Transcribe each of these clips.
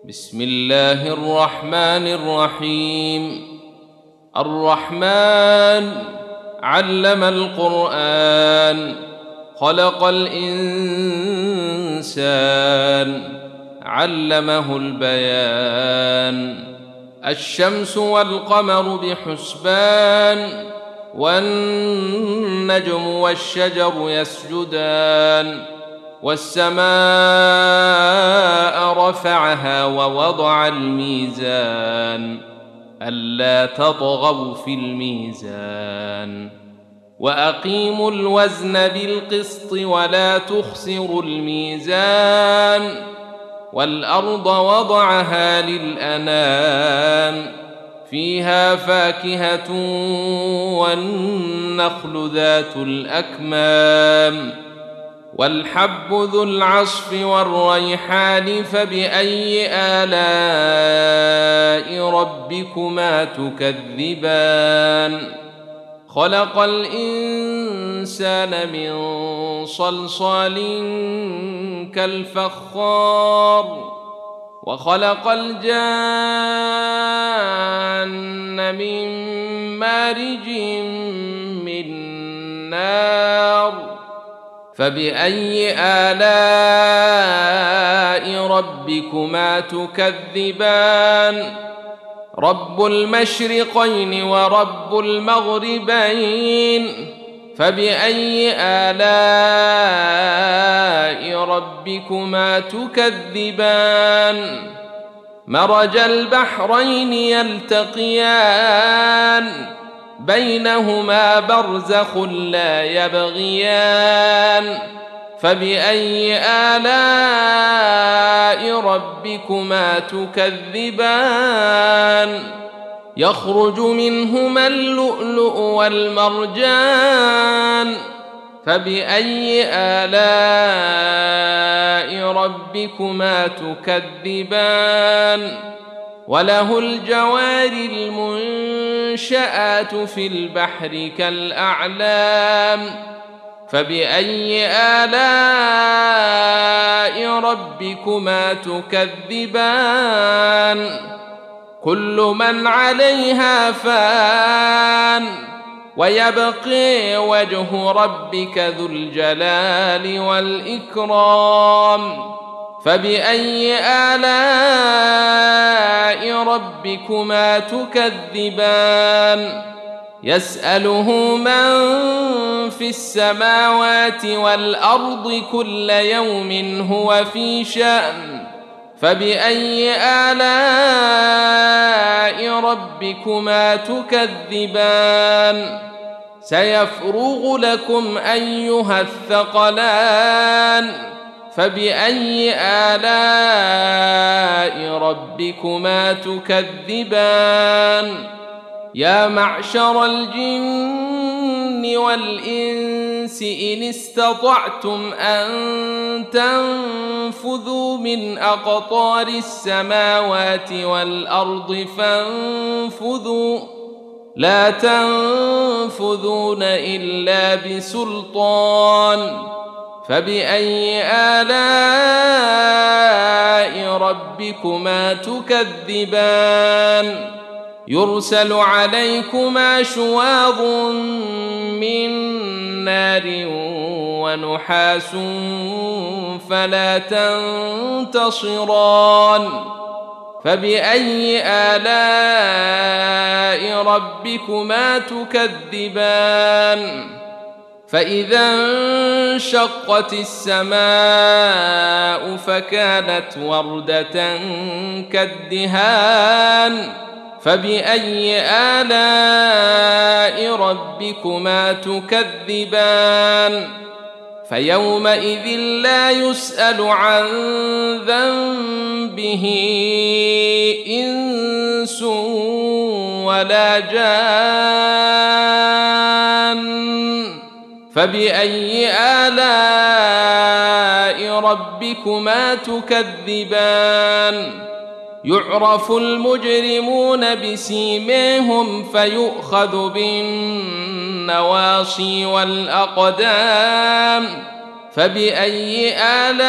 بسم الله الرحمن الرحيم. الرحمن علم القرآن، خلق الإنسان، علمه البيان. الشمس والقمر بحسبان، والنجم والشجر يسجدان، والسماء رفعها ووضع الميزان ألا تطغوا في الميزان، وأقيموا الوزن بالقسط ولا تخسروا الميزان. والأرض وضعها للأنام، فيها فاكهة والنخل ذات الأكمام، والحب ذو العصف والريحان. فبأي آلاء ربكما تكذبان؟ خلق الإنسان من صلصال كالفخار، وخلق الجان من مارج من نار. فبأي آلاء ربكما تكذبان؟ رب المشرقين ورب المغربين. فبأي آلاء ربكما تكذبان؟ مرج البحرين يلتقيان، بينهما برزخ لا يبغيان. فبأي آلاء ربكما تكذبان؟ يخرج منهما اللؤلؤ والمرجان. فبأي آلاء ربكما تكذبان؟ وله الجوار المنشآت في البحر كالأعلام. فبأي آلاء ربكما تكذبان؟ كل من عليها فان، ويبقي وجه ربك ذو الجلال والإكرام. فبأي آلاء ربكما تكذبان؟ يسأله من في السماوات والأرض كل يوم هو في شأن. فبأي آلاء ربكما تكذبان؟ سيفرغ لكم أيها الثقلان. فبأي آلاء ربكما تكذبان؟ يا معشر الجن والإنس إن استطعتم أن تنفذوا من أقطار السماوات والأرض فانفذوا، لا تنفذون إلا بسلطان. فبأي آلاء ربكما تكذبان؟ يرسل عليكما شواظ من نار ونحاس فلا تنتصران. فبأي آلاء ربكما تكذبان؟ فإذا انشقت السماء فكانت وردة كالدهان. فبأي آلاء ربكما تكذبان؟ فيومئذ لا يسأل عن ذنبه إنس ولا جان. فبأي آلاء ربكما تكذبان؟ يعرف المجرمون بسيماهم فيؤخذ بالنواصي والأقدام. فبأي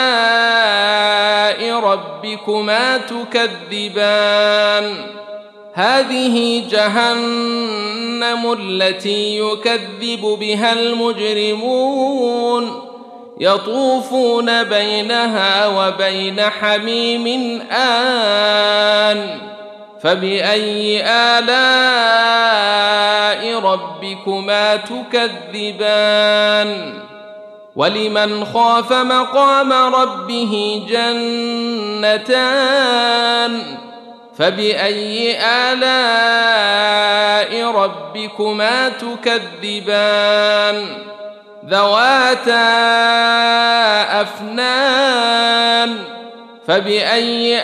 آلاء ربكما تكذبان هذه جهنم التي يكذب بها المجرمون يطوفون بينها وبين حميم آن فبأي آلاء ربكما تكذبان ولمن خاف مقام ربه جنتان فبأي آلاء ربكما تكذبان ذواتا أفنان فبأي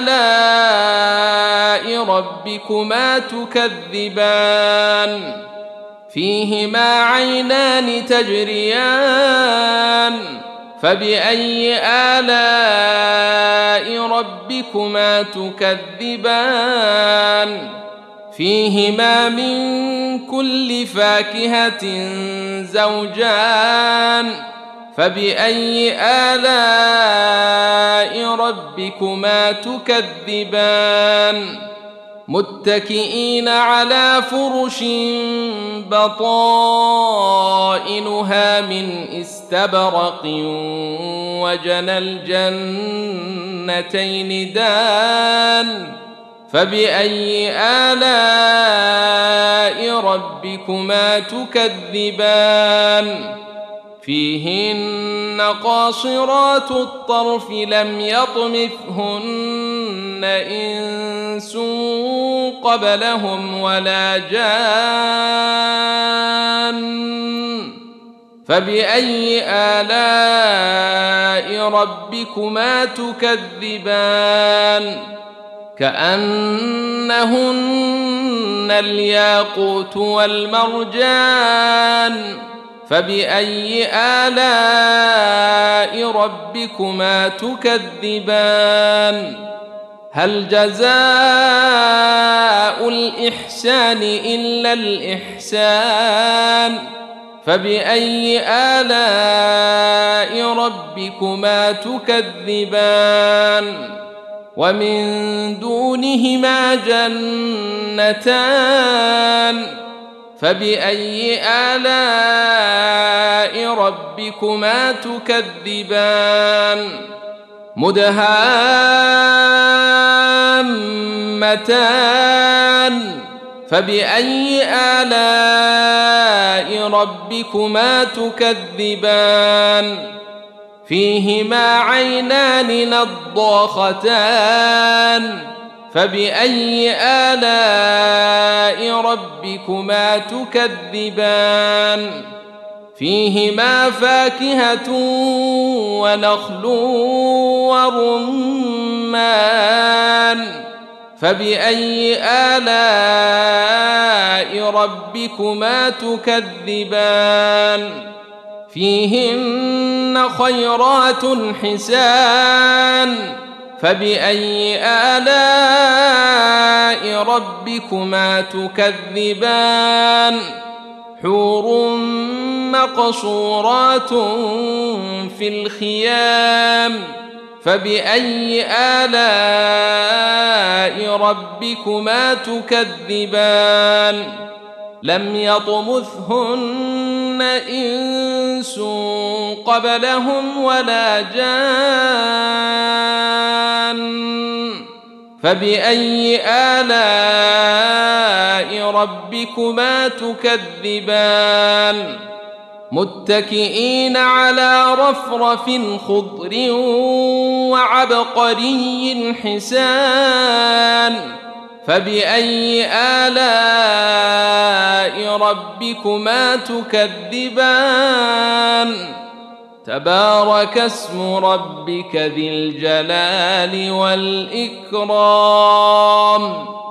آلاء ربكما تكذبان فيهما عينان تجريان فبأي آلاء ربكما تكذبان فيهما من كل فاكهة زوجان فبأي آلاء ربكما تكذبان متكئين على فرش بطائنها من استبرق وجنى الجنتين دان فبأي آلاء ربكما تكذبان فيهن قاصرات الطرف لم يطمثهن إنس قبلهم ولا جان فبأي آلاء ربكما تكذبان كأنهن الياقوت والمرجان فبأي آلاء ربكما تكذبان هل جزاء الإحسان إلا الإحسان فبأي آلاء ربكما تكذبان ومن دونهما جنتان فبأي آلاء ربكما تكذبان مدهامتان فبأي آلاء ربكما تكذبان فيهما عينان نضاختان فبأي آلاء ربكما تكذبان فيهما فاكهة ونخل ورمان فبأي آلاء ربكما تكذبان فيهن خيرات حسان فبأي آلاء ربكما تكذبان حور مقصورات في الخيام فبأي آلاء ربكما تكذبان لم يطمثهن إنس قبلهم ولا جان فبأي آلاء ربكما تكذبان متكئين على رفرف خضر وعبقري حسان فبأي آلاء ربكما تكذبان تبارك اسم ربك ذي الجلال والإكرام